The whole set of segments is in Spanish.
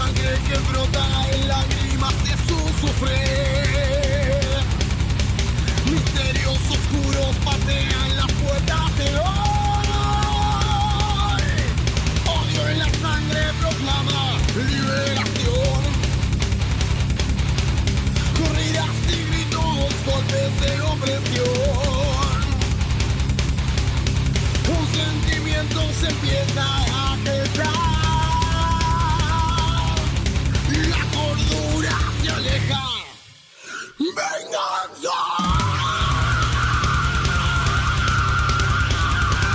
sangre que brota en lágrimas de su sufrir. Misterios oscuros patean las puertas de hoy. Odio en la sangre proclama liberación. Corridas y gritos, golpes de opresión. Un sentimiento se empieza a quebrar. La cordura se aleja. ¡Venganza!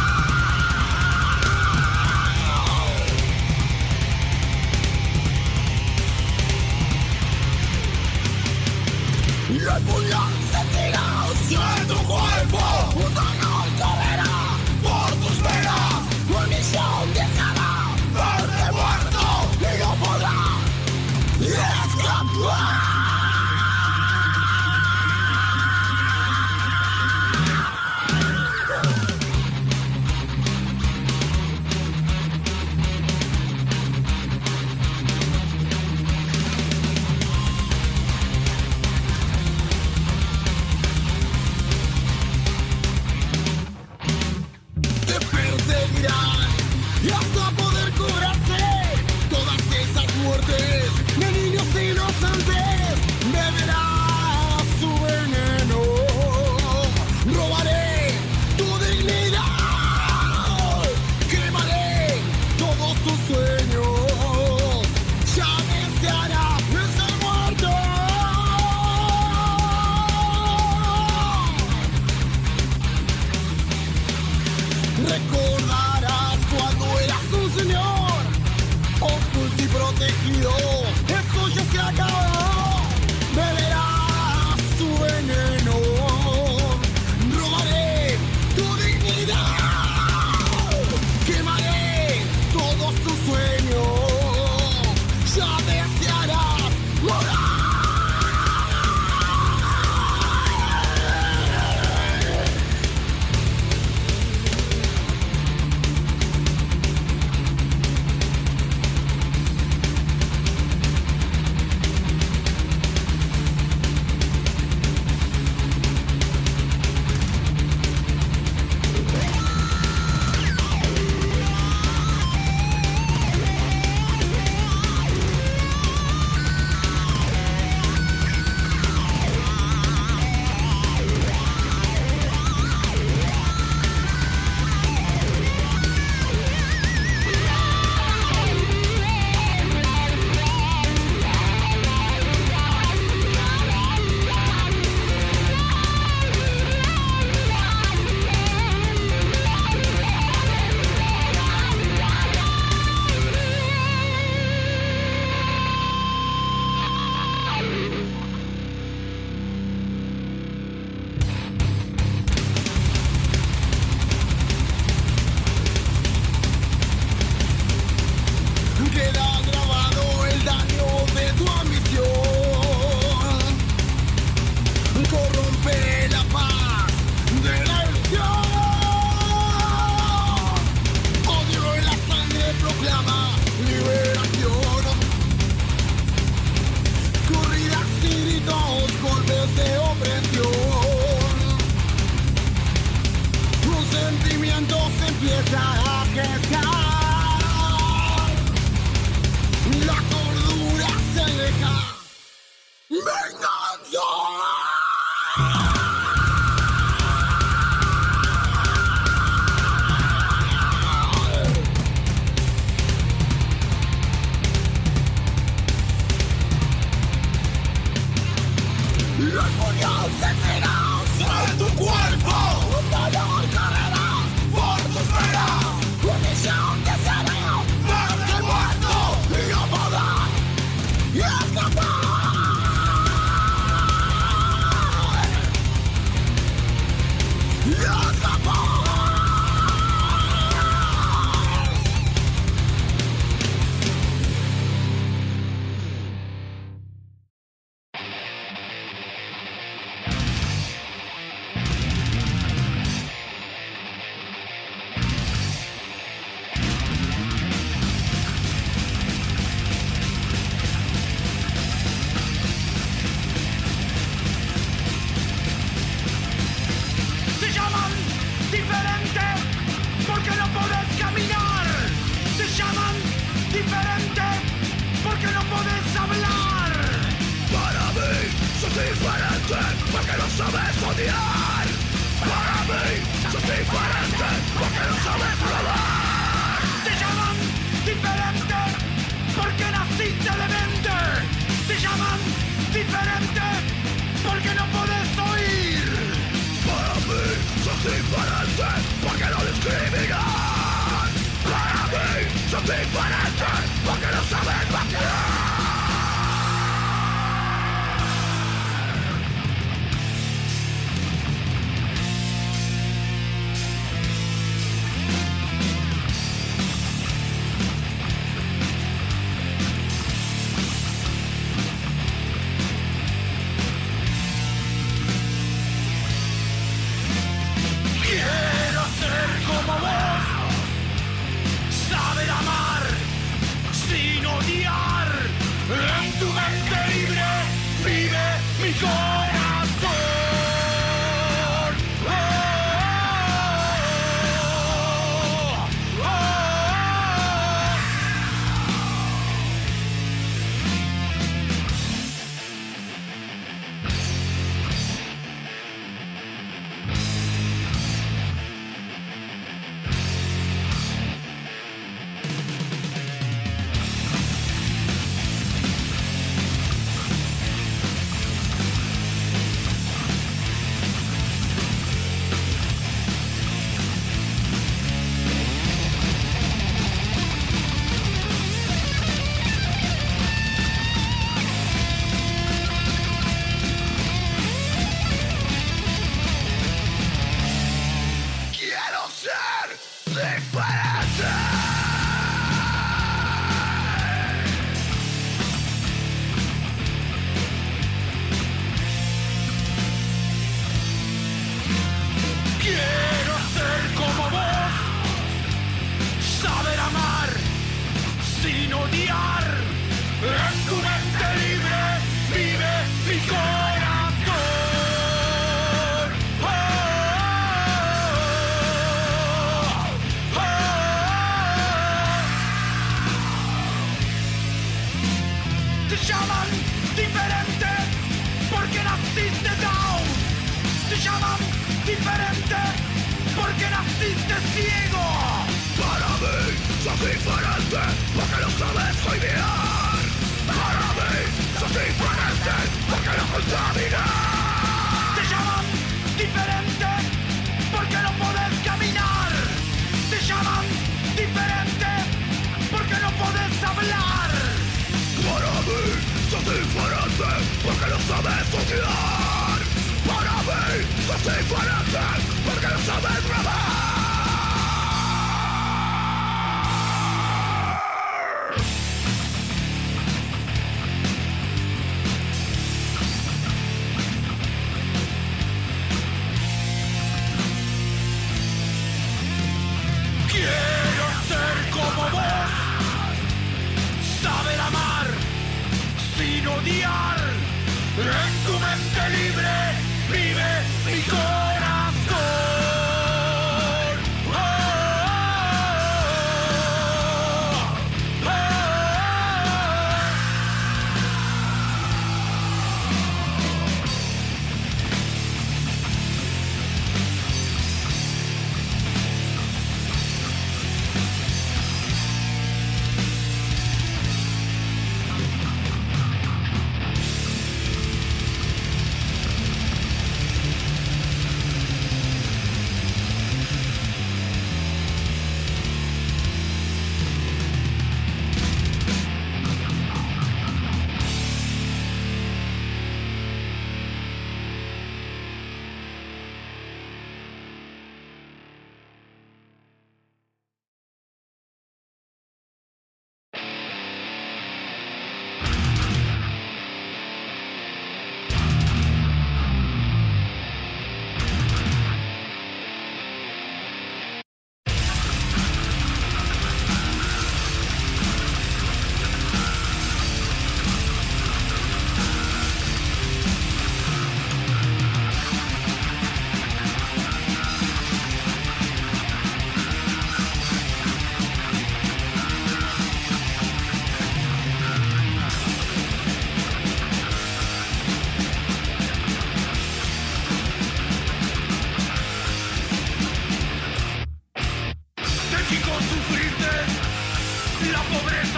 sabes odiar. Para mí sos diferente porque no sabes robar. Te llaman diferente porque naciste demente. Te llaman diferente porque no podés oír. Para mí sos diferente porque no discriminas. Para mí sos diferente porque no sabes vaciar. Quiero ser como vos, saber amar sin odiar. En tu mente libre vive mi corazón. Oh, oh, oh, oh. Quiero ser diferente. Quiero ser como vos, saber amar sin odiar. En tu mente libre vive mi corazón. Oh, oh, oh. Te llaman diferente porque naciste down. Te llaman diferente porque naciste ciego. Para mí sos diferente porque no sabes coimear. Para mí sos diferente porque no contaminas. Te llaman diferente porque no podés caminar. Te llaman diferente porque no podés hablar. Para mí sos diferente porque no sabes odiar. Para mí sos diferente porque no sabes robar. Quiero ser como vos, saber amar sin odiar. En tu mente libre vive mi corazón.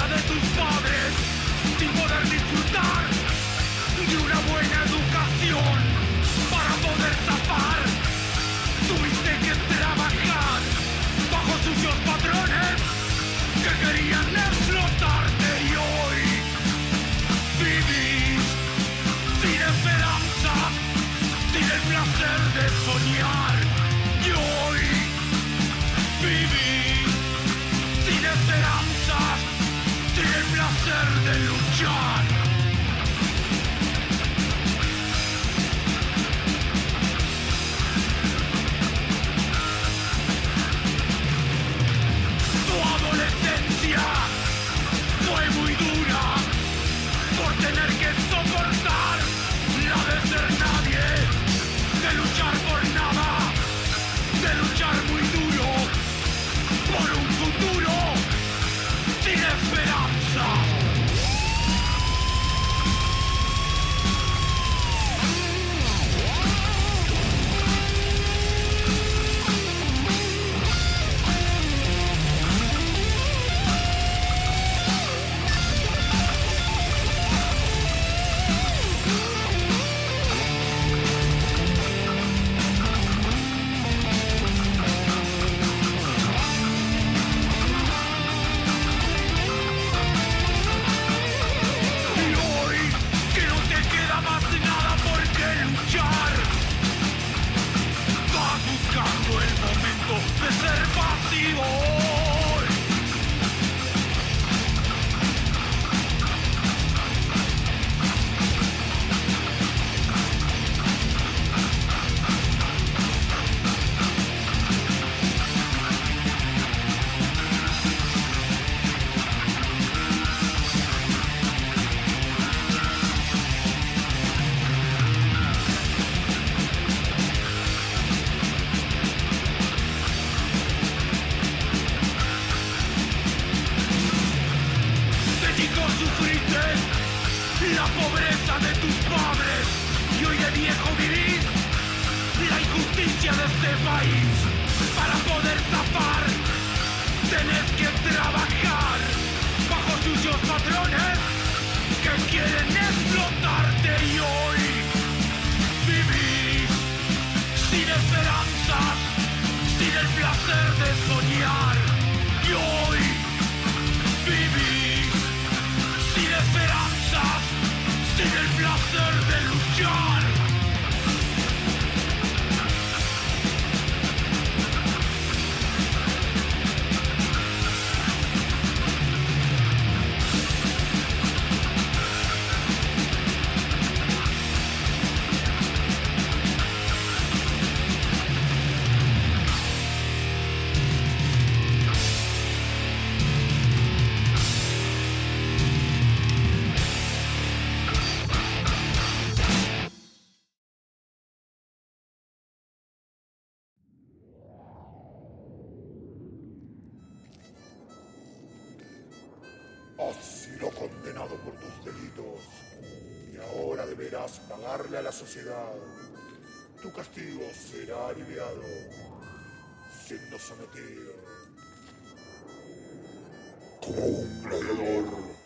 pobreza de tus padres, sin poder disfrutar de una buena educación. Para poder zafar, tuviste que trabajar bajo sucios patrones que querían explotarte y hoy vivís sin esperanza, sin el placer de soñar. Y hoy vivís sin esperanza, sin el placer de luchar. Tu adolescencia fue muy dura por tener que soportar la de ser nadie, de luchar por nada, de luchar muy duro por un futuro sin esperanza. Vas buscando el momento de ser pasivo. La pobreza de tus padres y hoy de viejo vivís la injusticia de este país. Para poder zafar tenés que trabajar bajo sucios patrones que quieren explotarte y hoy vivís sin esperanzas, sin el placer de soñar. Y hoy vivís sin esperanzas, sin el placer de luchar. Has sido condenado por tus delitos y ahora deberás pagarle a la sociedad. Tu castigo será aliviado, siendo sometido como un gladiador.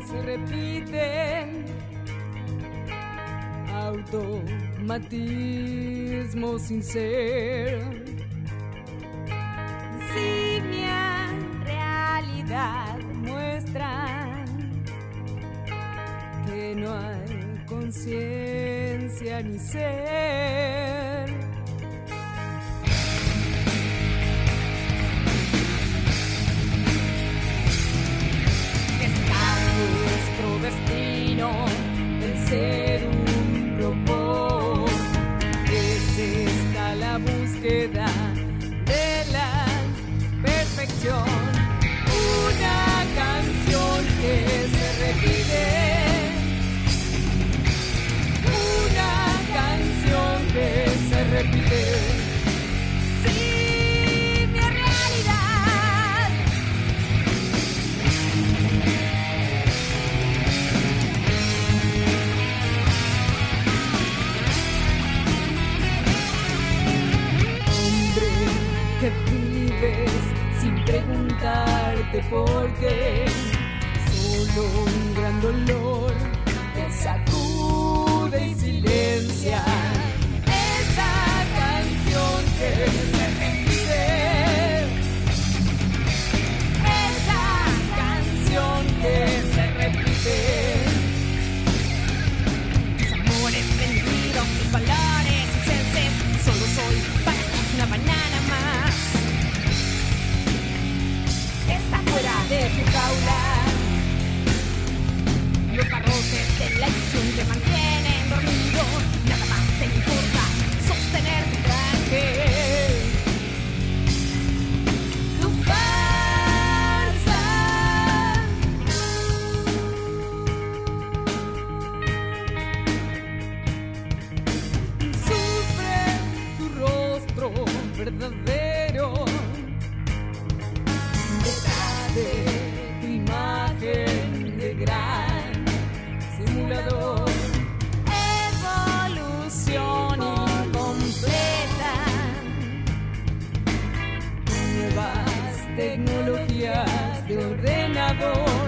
se repiten, automatismo sin ser. Simia realidad muestran que no hay conciencia ni ser. Está nuestro destino el ser un robot. Es esta la búsqueda de la perfección. Una canción que se repite. Una canción que se repite. Sí, mi realidad. Hombre, que vives sin preguntarte por qué. Solo un gran dolor te sacude y silencia. Esa canción que se repite. Esa canción que se repite. Tus amores vendidos, tus valores incenses. Solo soy para ti una banana más. Está fuera de tu jaula. Los barrotes de la ilusión te mantienen dormido. Nada más te importa sostener tu traje. Tu farsa. Sufre tu rostro verdadero. Detrás de tu imagen de gran simulador. Evolución incompleta. Nuevas tecnologías de ordenador.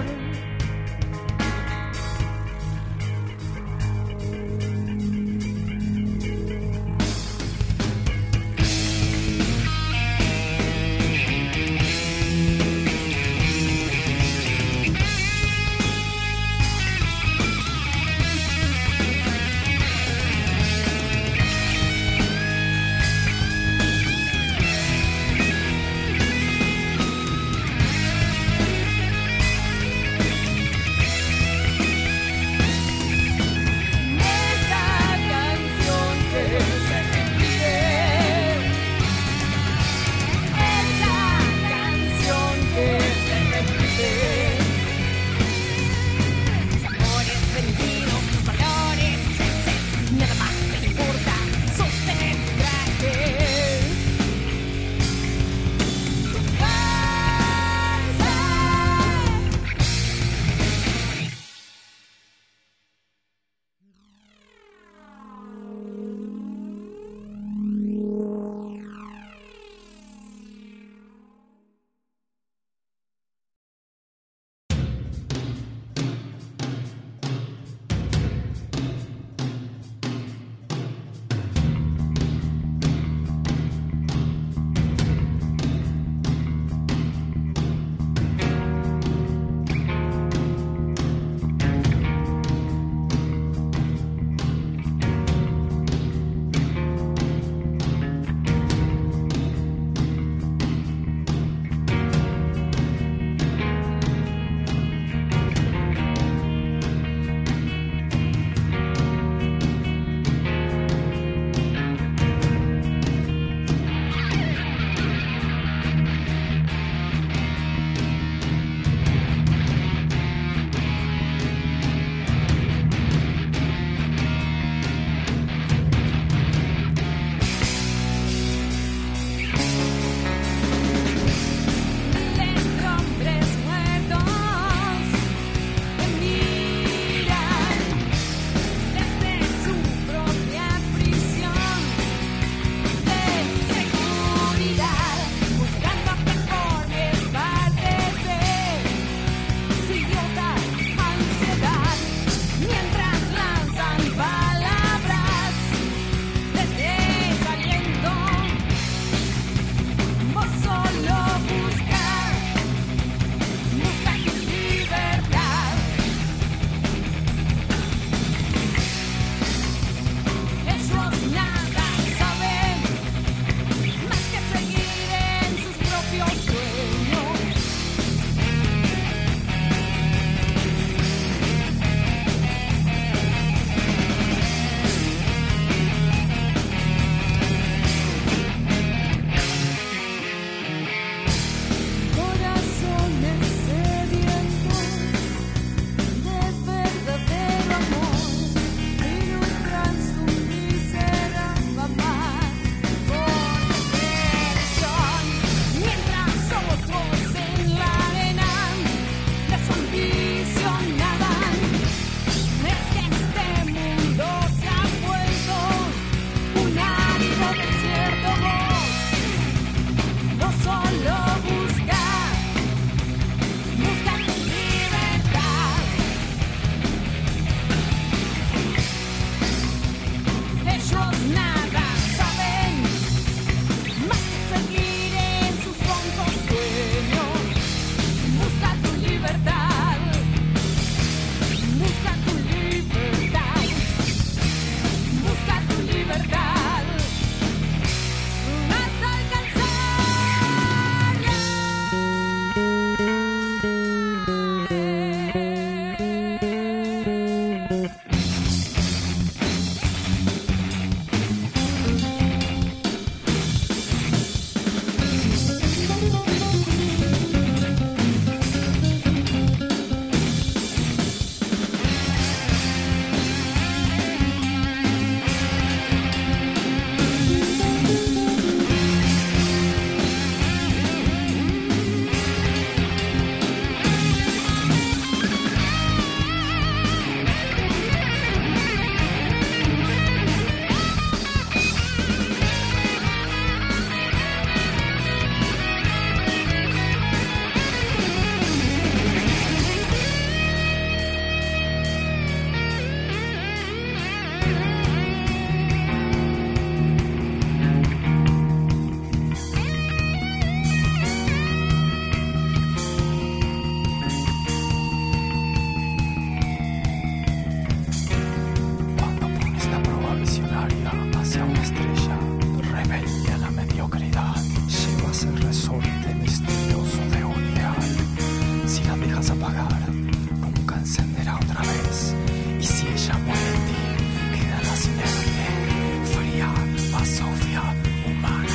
es el resorte misterioso de unidad. Si la dejas apagar, nunca encenderá otra vez. Y si ella muere en ti, quedarás inerte, fría, basofia humana.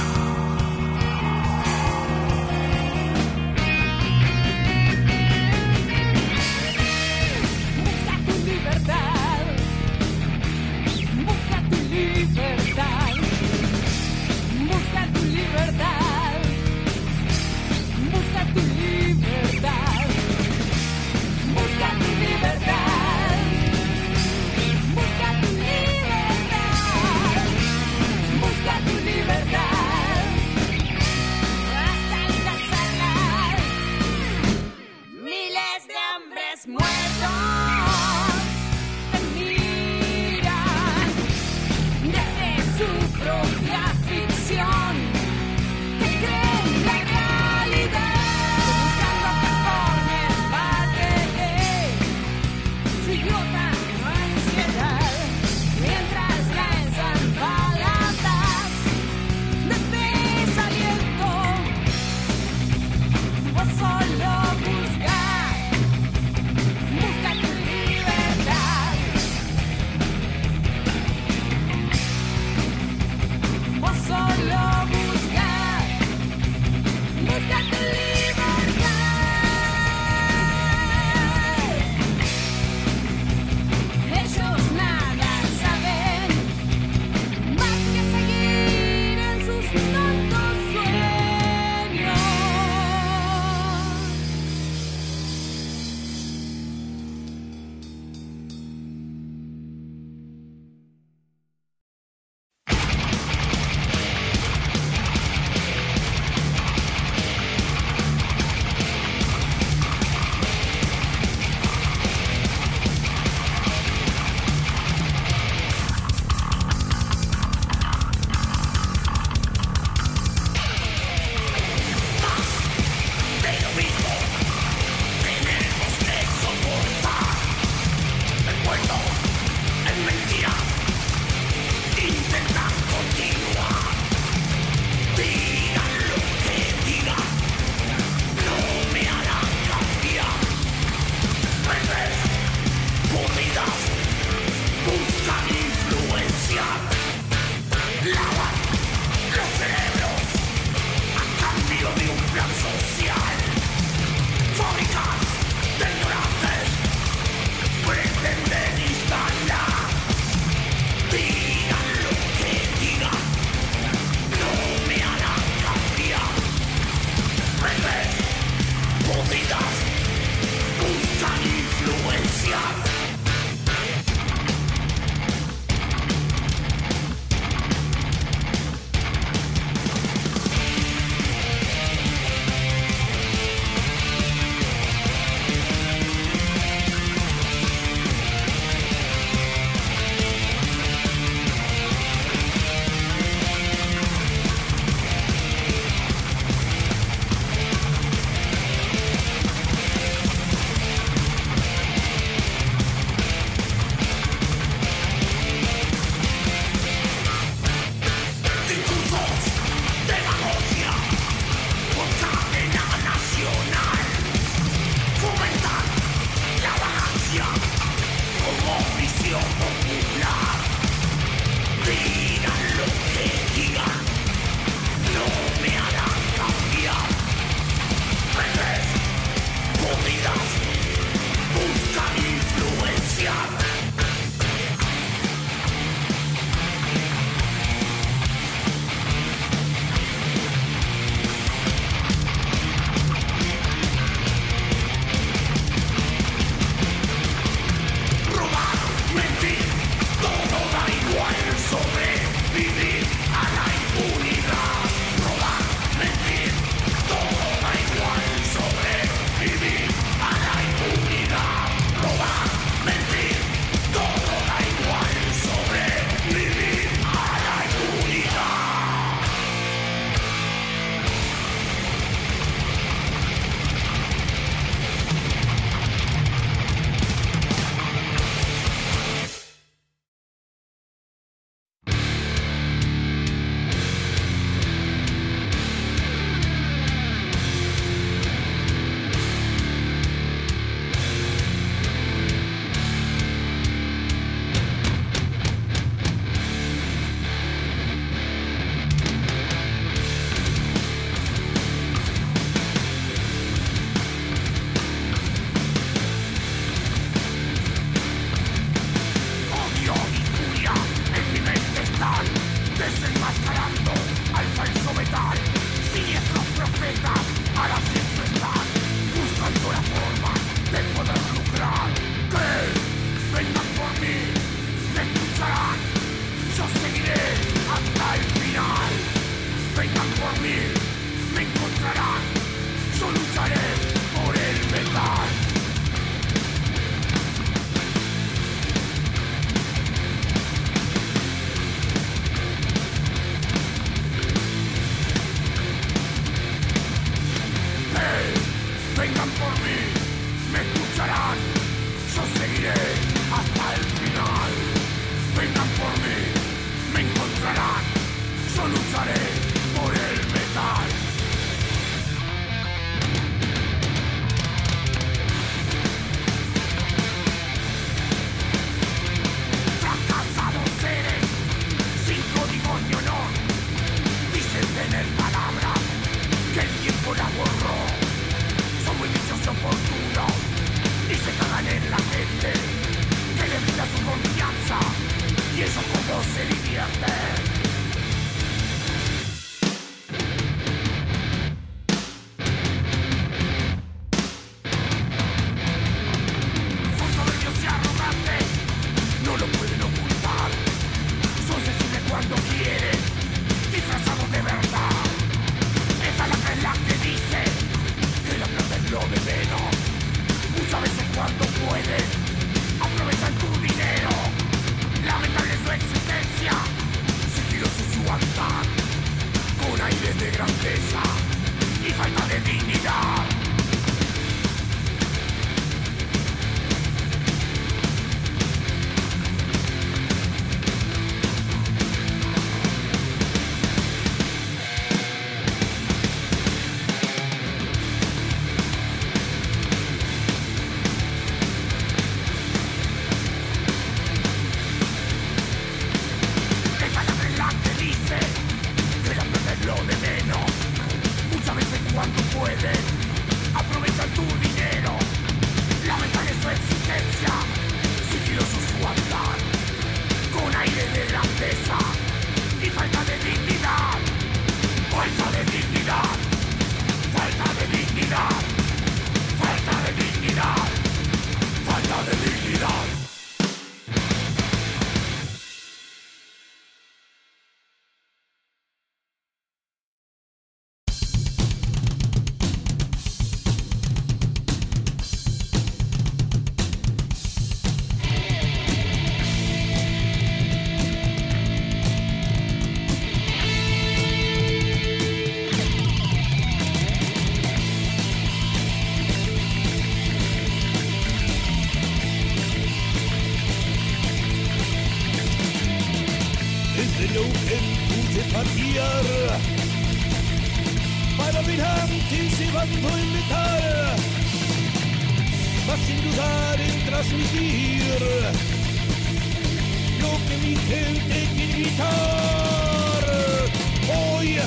Busca tu libertad. Busca tu libertad. Busca tu libertad. Busca tu libertad. Busca tu libertad. Busca tu libertad. Busca tu libertad. Hasta alcanzarla. Miles de hombres muertos te miran desde su propia ficción. Te creen la realidad, buscando que formes parte de su idiota ansiedad. Mientras lanzan palabras de desaliento, vos solo busca tu libertad. Vos solo busca tu libertad. Ellos nada saben más que seguir en sus tontos sueños. pueden, aprovechan tu dinero. Lamentable su existencia, sigiloso su andar, con aire de grandeza y falta de dignidad. Para adelante llevando el metal, vas sin dudar en transmitir lo que mi gente quiere gritar hoy.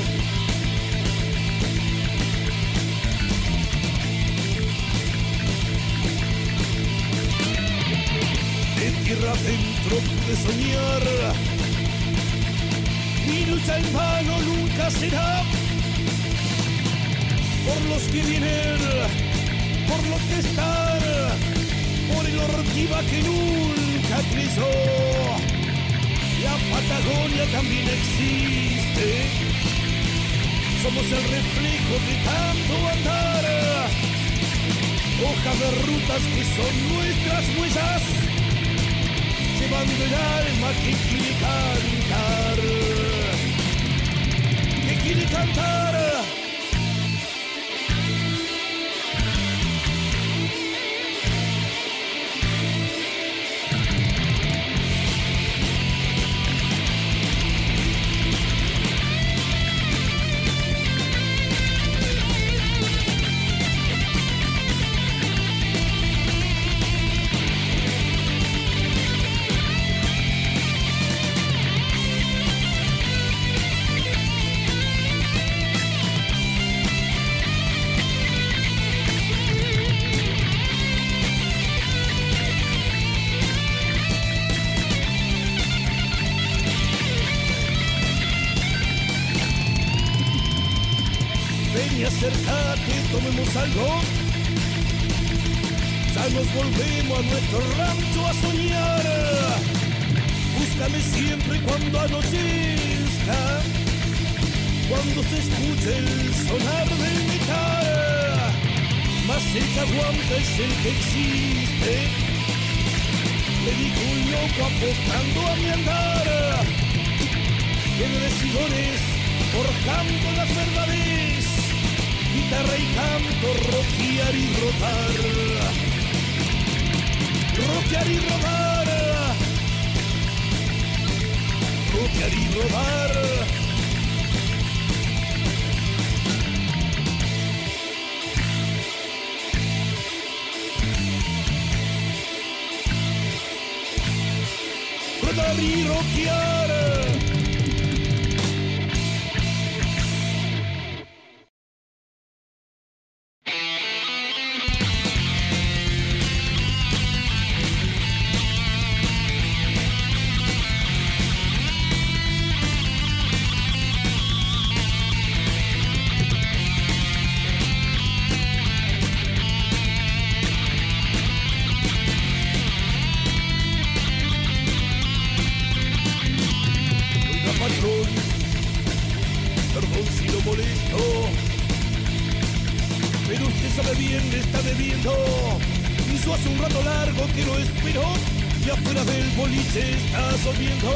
De tierra adentro pude soñar, mi lucha en vano nunca será. Por los que vienen, por los que están, por el Ortiva que nunca creyó. La Patagonia también existe, somos el reflejo de tanto andar. Hojas de rutas que son nuestras huellas, llevando el alma que quiere cantar, que quiere cantar. Acércate, tomemos algo, ya nos volvemos a nuestro rancho a soñar. Búscame siempre cuando anochezca, cuando se escuche el sonar del metal. Más el que aguanta es el que existe, le dijo un loco apostando a mi andar. Enrecidores forjando las verdades, guitarra y canto, rockear y rodar, rockear y rodar, rockear y rodar. Rodar y rockear. Perdón si lo molesto, pero usted sabe bien, le está debiendo Hizo hace un rato largo que lo espero y afuera del boliche está lloviendo.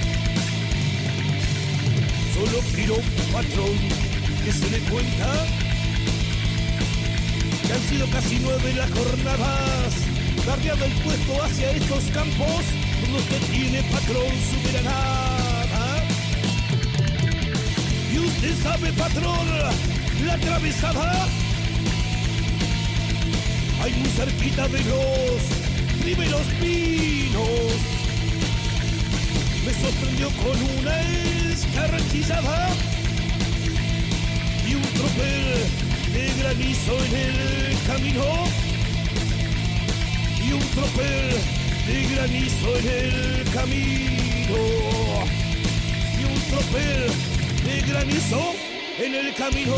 Solo quiero un patrón que se le cuenta que han sido casi 9 las jornadas, darreado el puesto hacia estos campos donde usted tiene patrón su granada. Y usted sabe, patrón, la atravesada hay muy cerquita de los primeros pinos. Me sorprendió con una escarchillada y un tropel de granizo en el camino. Y un tropel de granizo en el camino. Y un tropel de granizo en el camino.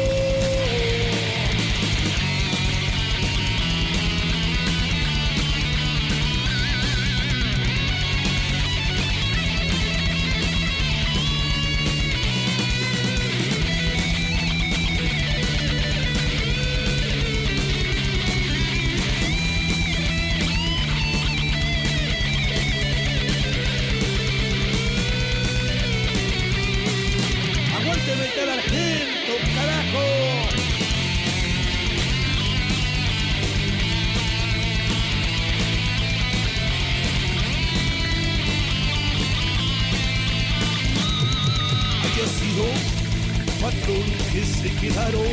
Patrón, que se quedaron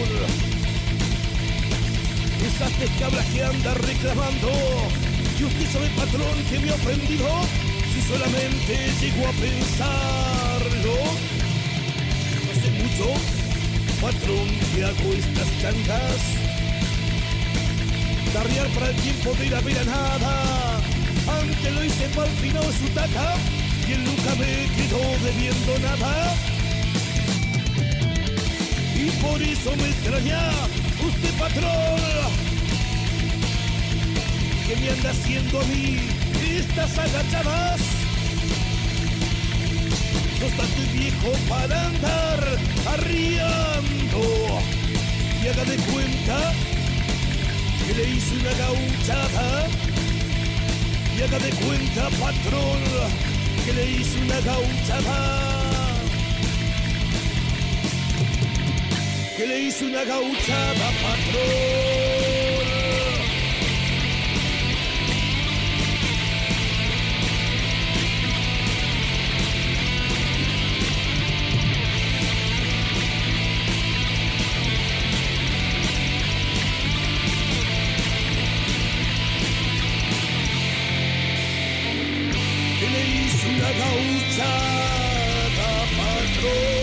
esas 3 cabras que anda reclamando. Y usted sabe, patrón, que me ha ofendido si solamente llegó a pensarlo. No hace mucho, patrón, que hago estas changas, darrear para el tiempo de ir a ver a nada. Antes lo hice para el final de su taca y él nunca me quedó debiendo nada. Y por eso me extraña usted, patrón, que me anda haciendo a mí estas agachadas. No estoy viejo para andar arriando. Y haga de cuenta que le hice una gauchada. Y haga de cuenta, patrón, que le hice una gauchada. Que le hice una gauchada, patrón. Que le hice una gauchada, patrón.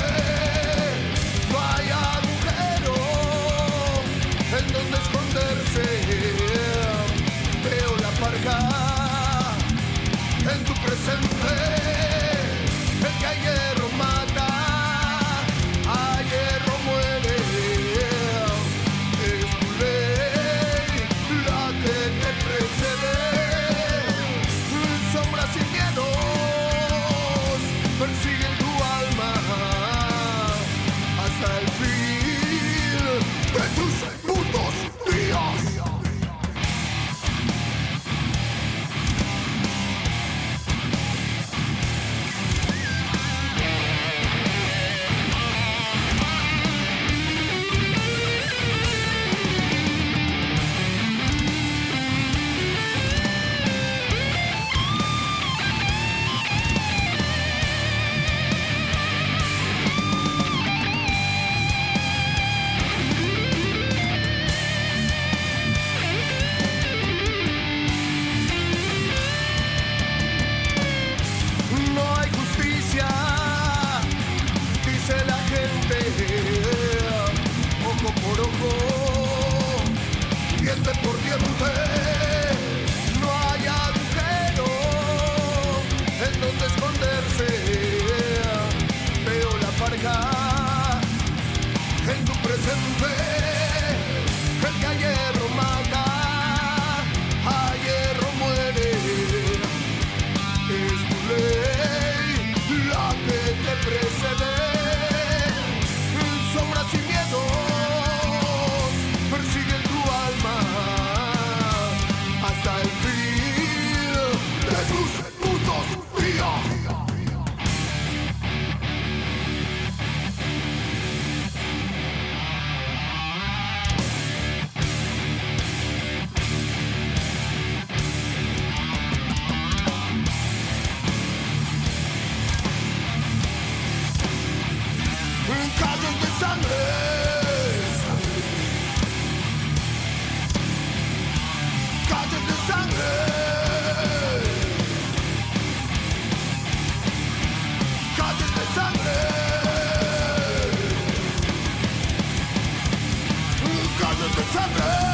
en donde esconderse. fe, el que a hierro mata, a hierro muere. Es tu ley la que te precede. Sombras y miedos persiguen tu alma hasta el fin de tus putos días. Calles de sangre, calles de sangre, calles de sangre, calles de sangre.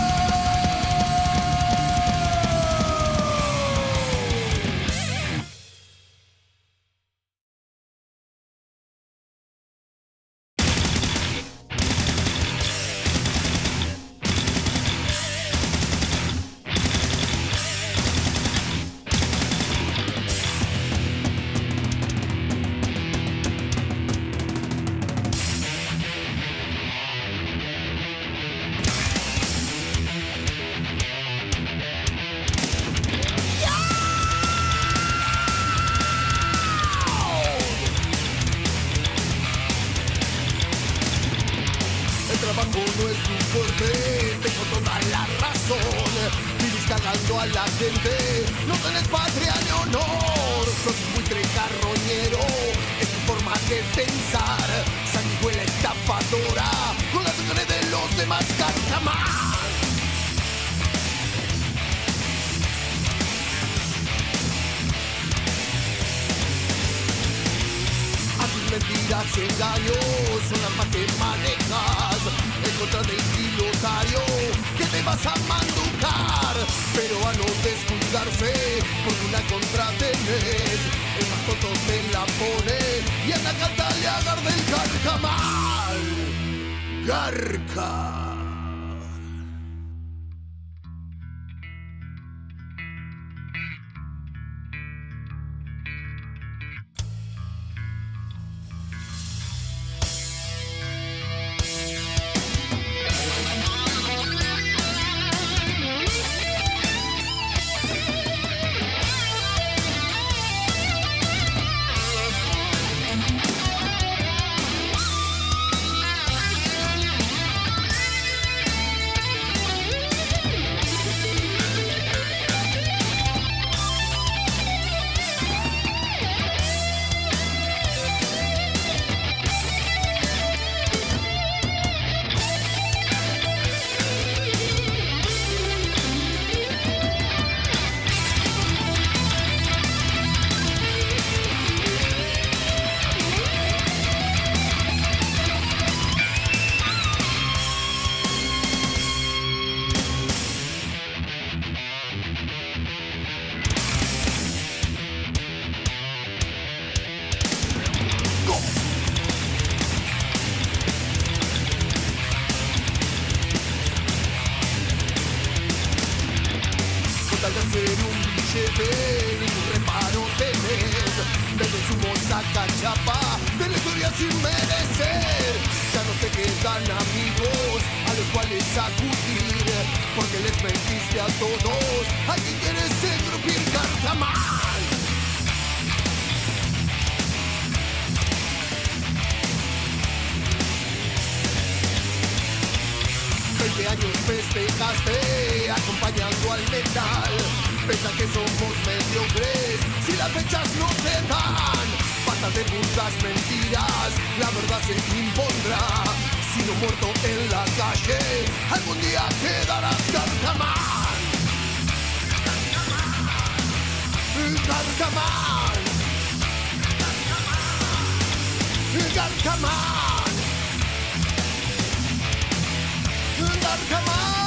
No es tu fuerte, tengo toda la razón. Vivís cagando a la gente, no tenés patria ni honor. Sos un buitre carroñero, es tu forma de pensar. Sanguijuela estafadora, con la sangre de los demás carcamás. Mentiras y engaños son las más que manejas en contra del pilotario que te vas a manducar, pero a no desjuzgarse porque una contra tenés, el más tonto te la pone y anda a cantarle a Gar del Garcamal. Garca. Tal de hacer un billete, ningún reparo tenés. Vendes humo, saca chapa de la historia sin merecer. Ya no te quedan amigos a los cuales acudir, porque les mentiste a todos a quien quieres engrupir Garcamal. 20 años festejaste acompañando al metal. Pensa que somos mediocres si las fechas no te dan. Basta de putas mentiras, la verdad se impondrá. Si no muerto en la calle, algún día quedarás Garcamal. Garcamal. Garcamal. Garcamal.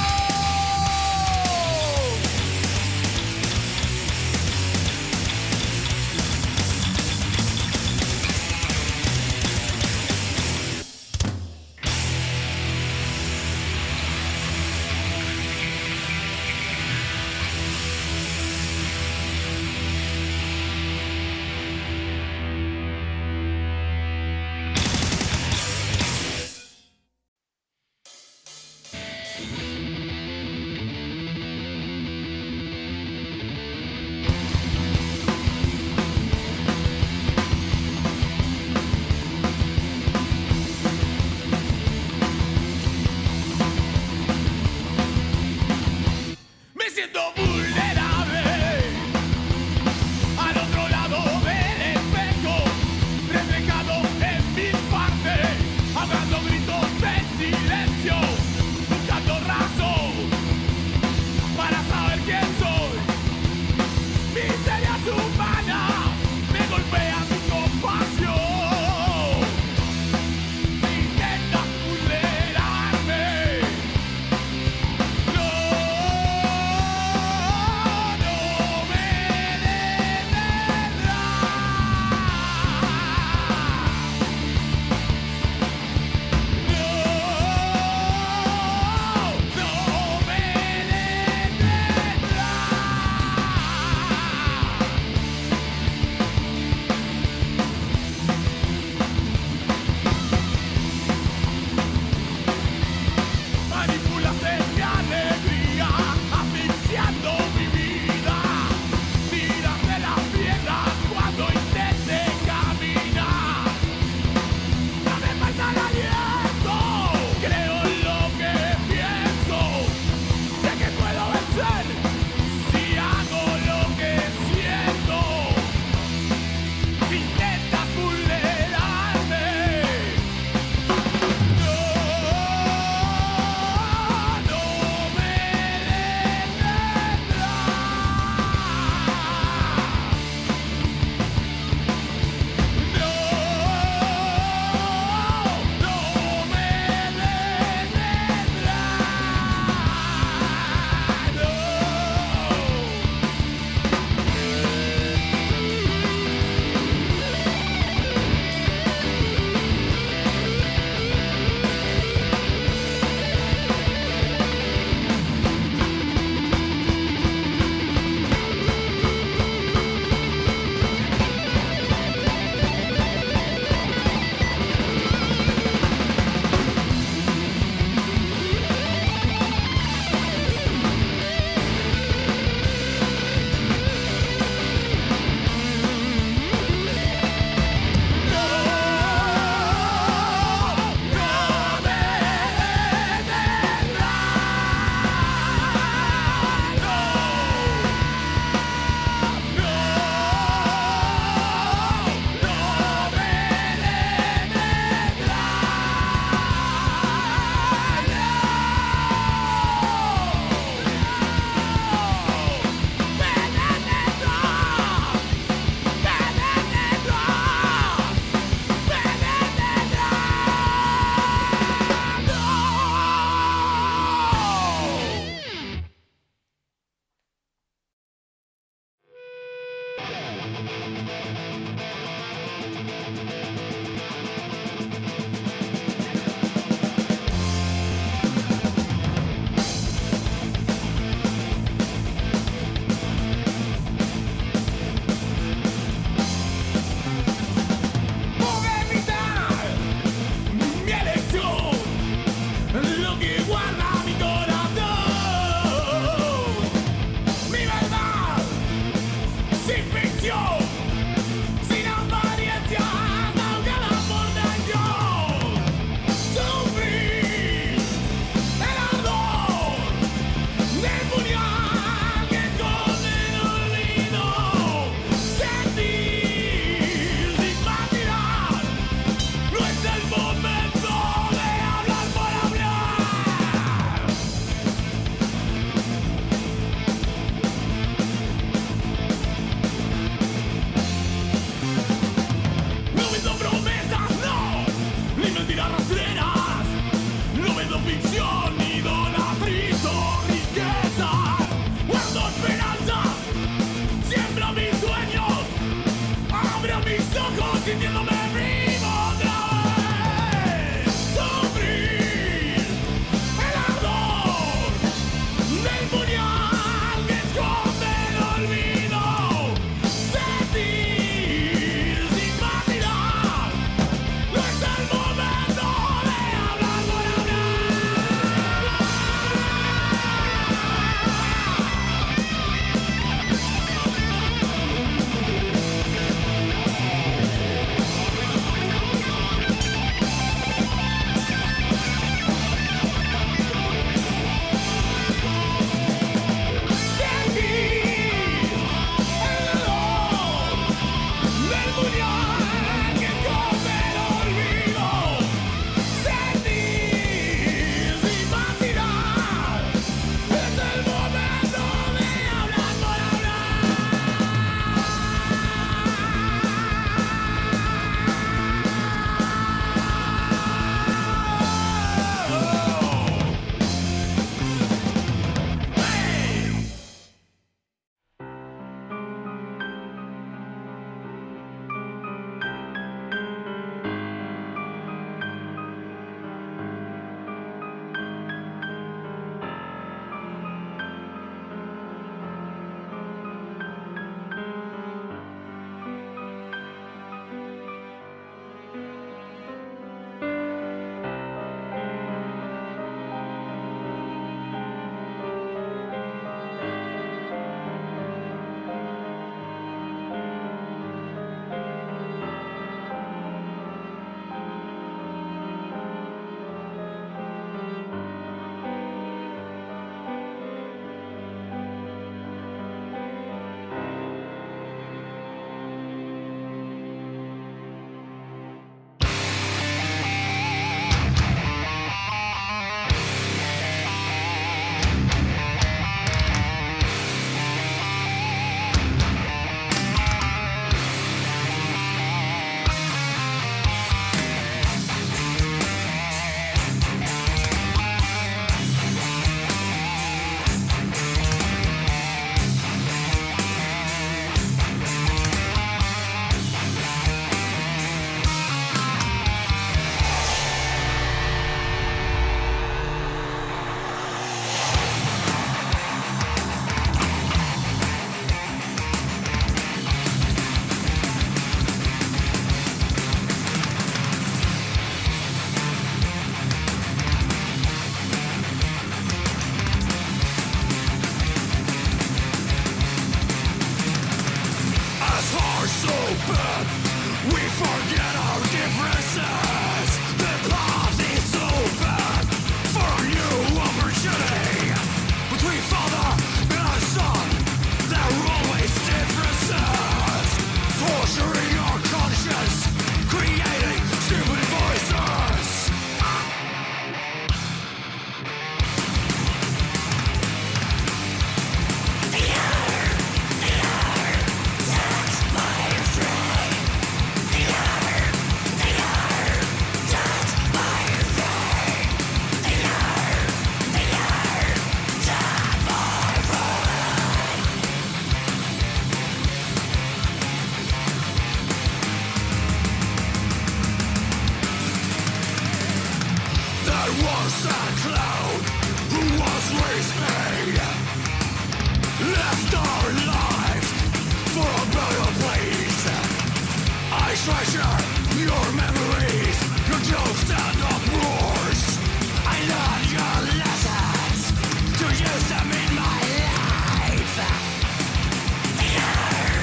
was a clown who was raised me. Left our lives for a better place. I treasure your memories, your jokes and uproars. I learned your lessons to use them in my life. They are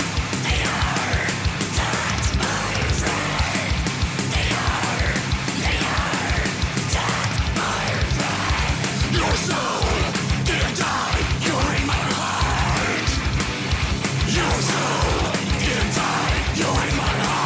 that's my friend. They are that's my friend. Your soul didn't die, you're in my heart. Your soul didn't die, you're in my heart.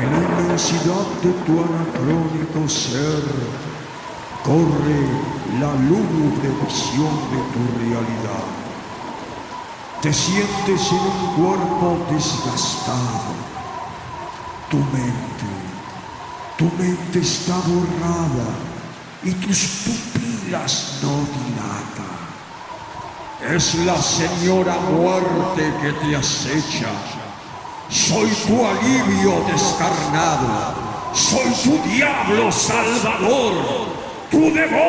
En la inmensidad de tu anacrónico ser corre la lúgubre visión de tu realidad. Te sientes en un cuerpo desgastado. Tu mente está borrada y tus pupilas no dilatan. Es la señora muerte que te acecha. Soy tu alivio descarnado. Soy tu diablo salvador. Tu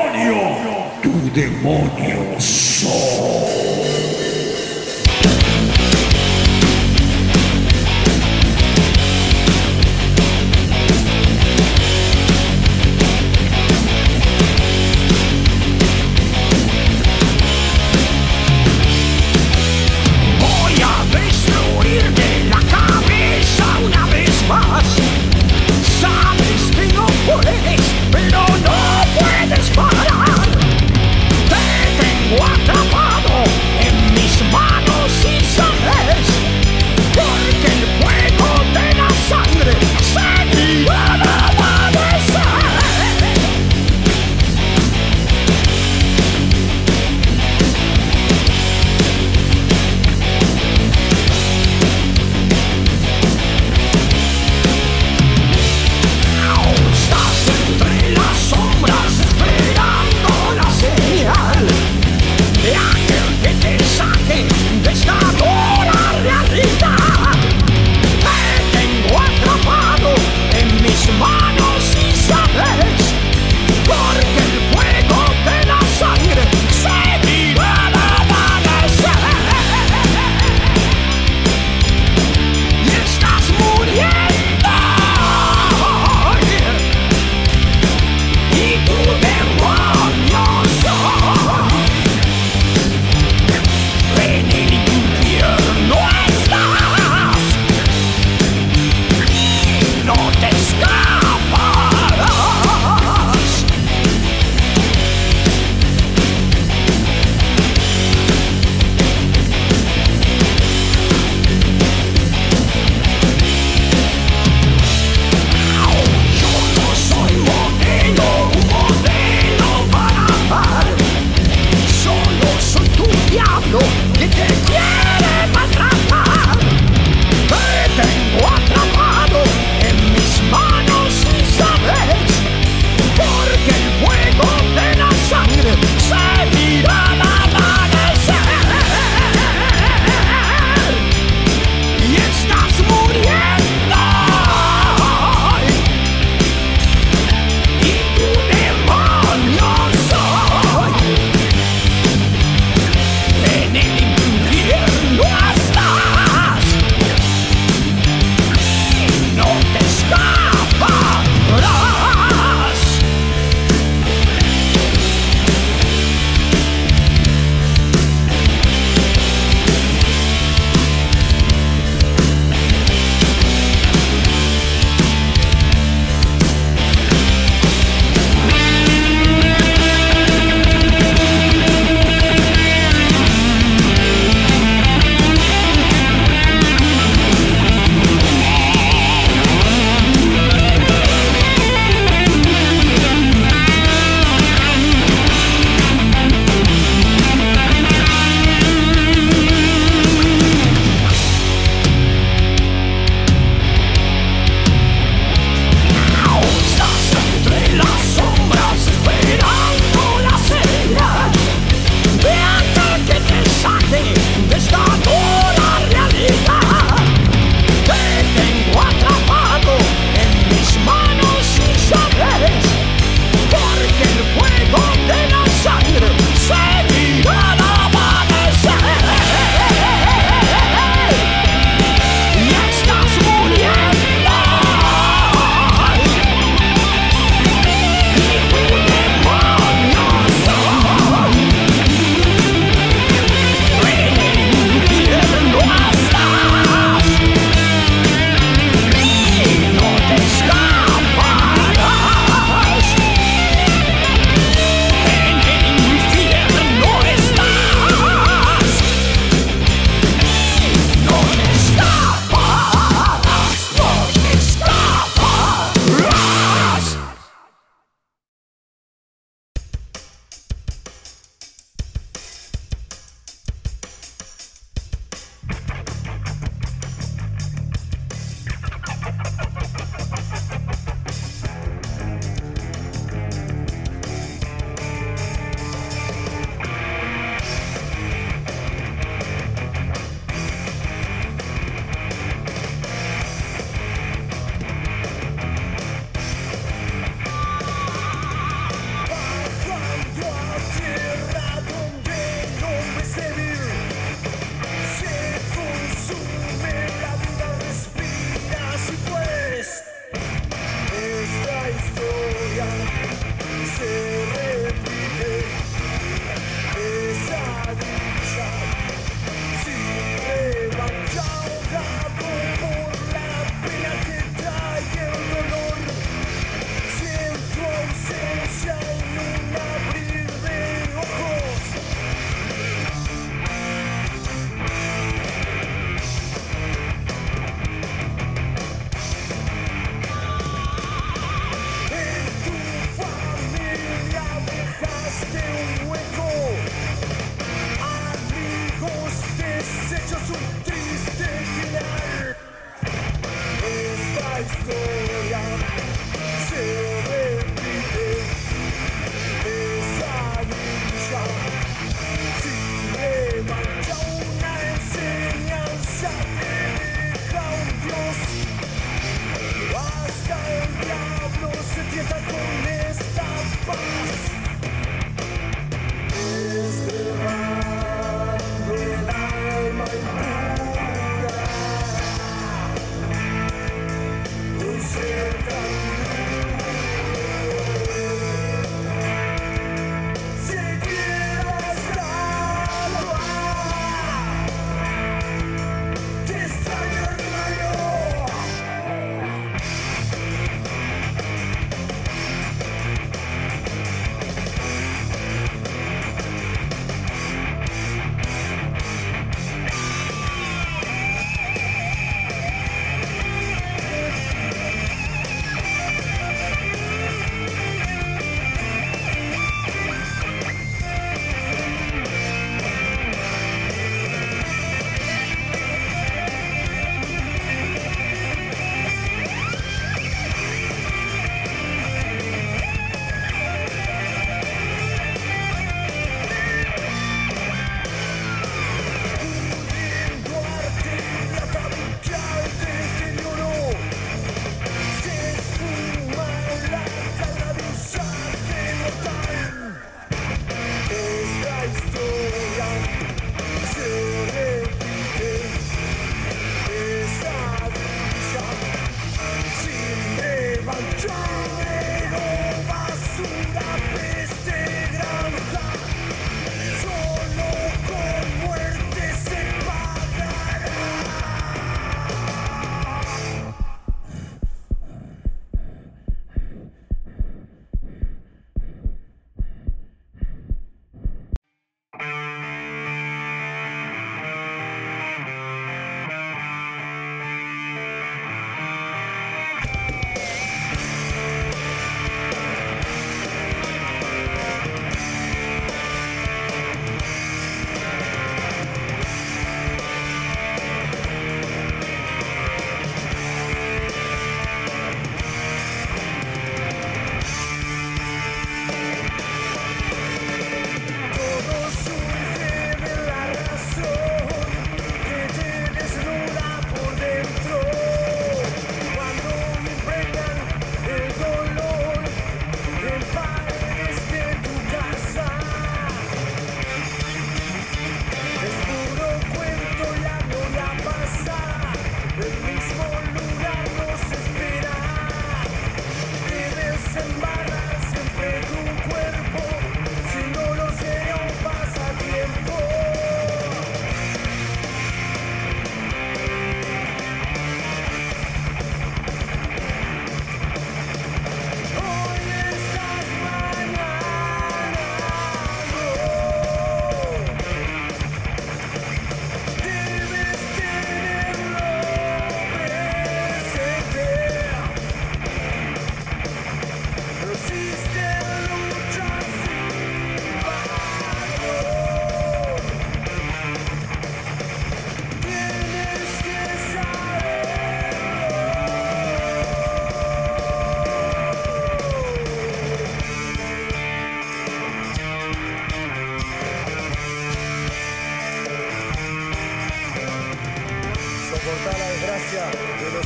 demonio soy. Pero no puedes parar. Te tengo atrapado en mi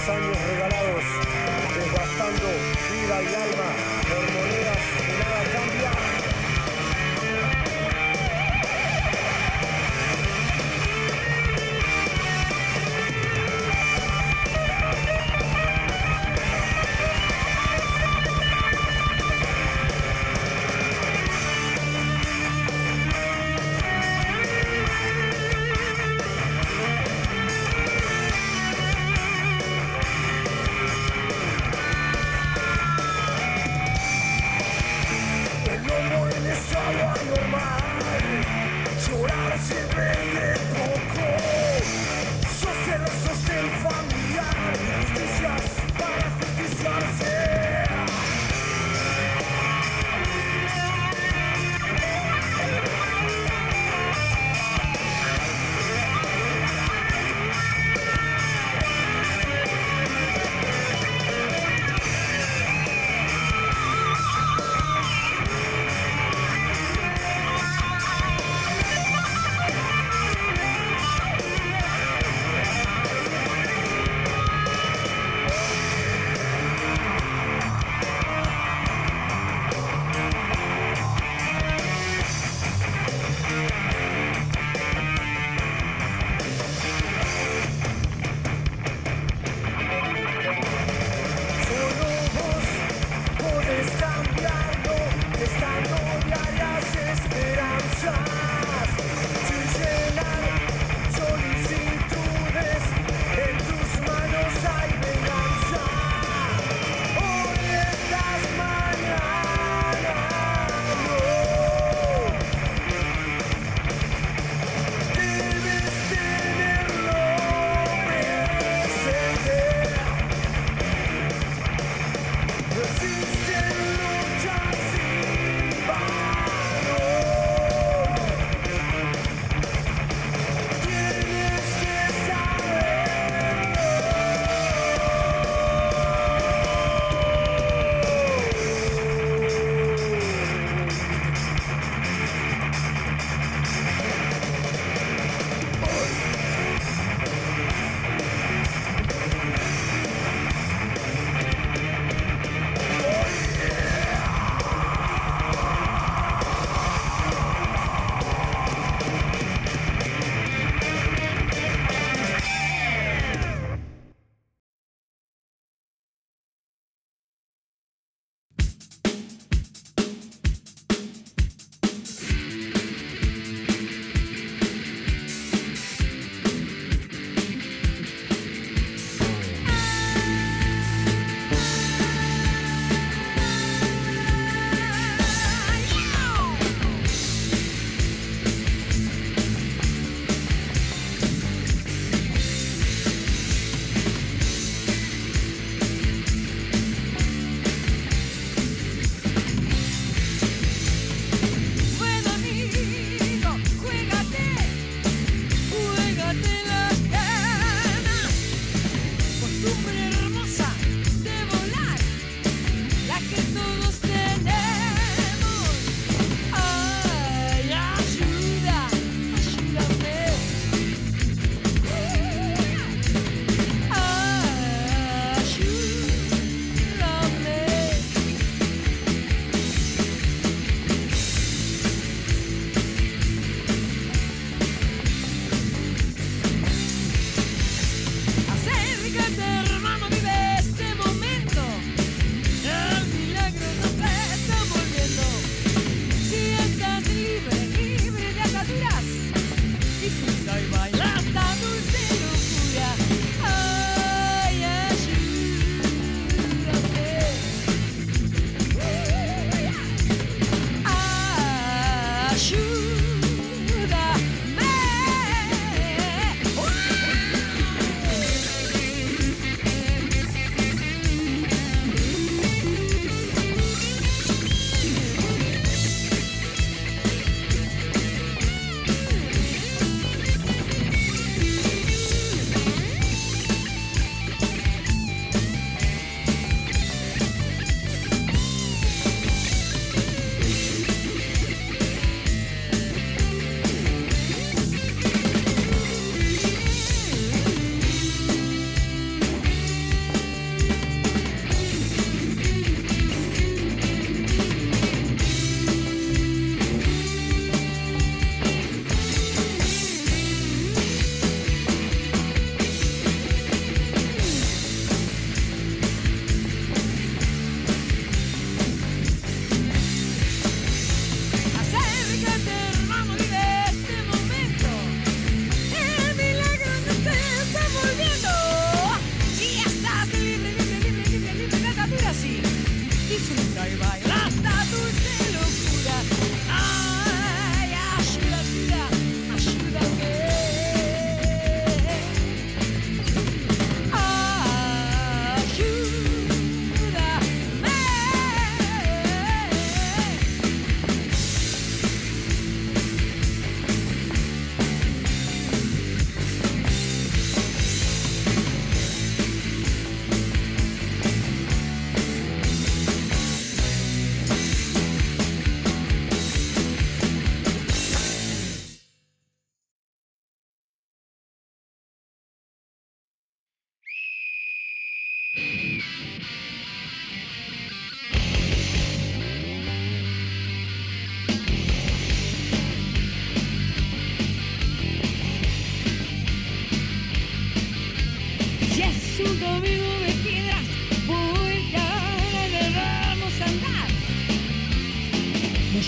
años regalados, desgastando vida y alma por monedas que nada cambian.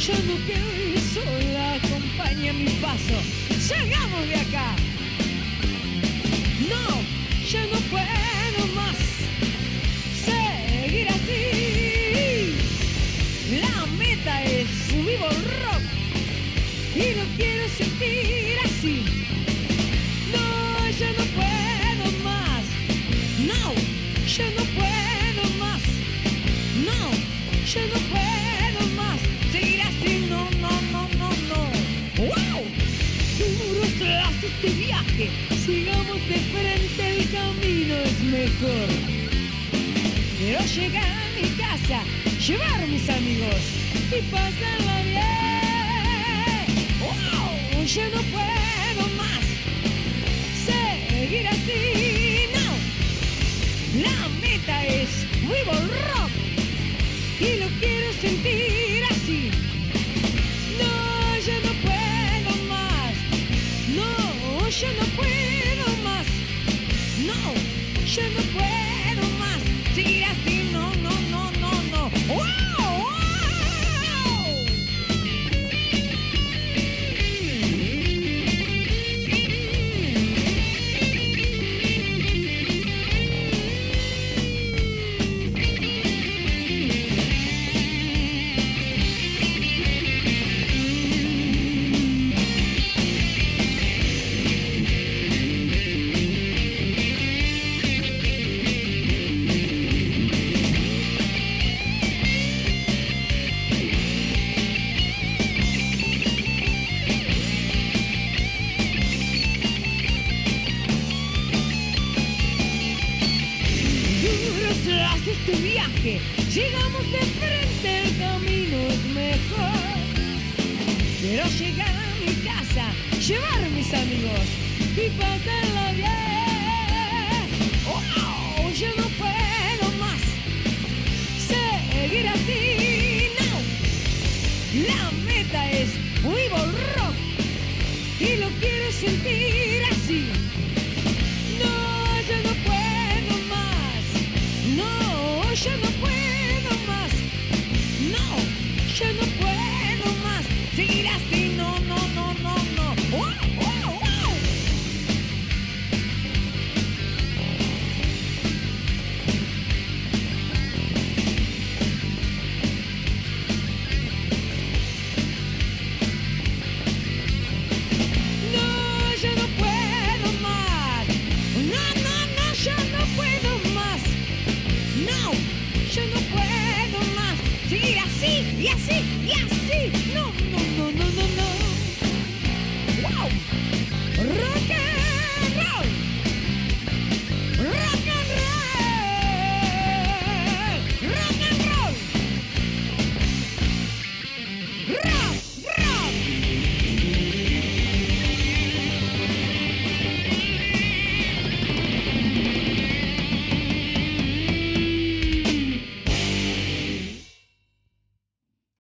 Yo no quiero ir sola, acompaña mi paso. Salgamos de acá. No, yo no puedo más seguir así. La meta es vivo rock y lo quiero sentir así. No, yo no puedo más. No, yo no puedo más. No, yo no puedo más seguir así. No, no, no, no, no. ¡Wow! Duro tras este viaje. Sigamos de frente, el camino es mejor. Quiero llegar a mi casa, llevar a mis amigos y pasarla bien. ¡Wow! Yo no puedo más seguir así. No, la meta es vivo rock y lo quiero sentir así. No, yo no puedo más. No, yo no puedo más. No, yo no puedo más seguir así. No, no, no, no, no. ¡Wow! Tras este viaje, llegamos de frente, el camino es mejor. Quiero llegar a mi casa, llevar a mis amigos y pasarla bien. ¡Wow! Yo no puedo más seguir así. No, la meta es vivo rock y lo quiero sentir.